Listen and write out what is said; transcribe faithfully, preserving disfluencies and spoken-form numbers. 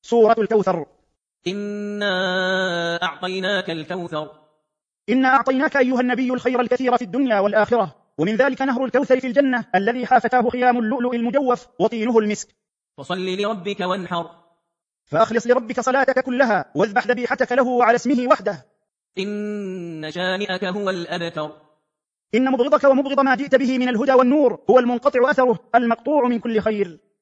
سورة الكوثر. إنا أعطيناك الكوثر. إنا أعطيناك أيها النبي الخير الكثير في الدنيا والآخرة، ومن ذلك نهر الكوثر في الجنة الذي حافتاه خيام اللؤلؤ المجوف وطينه المسك. فصل لربك وانحر. فأخلص لربك صلاتك كلها واذبح ذبيحتك له وعلى اسمه وحده. إن شانئك هو الأبتر. إن مبغضك ومبغض ما جئت به من الهدى والنور هو المنقطع أثره المقطوع من كل خير.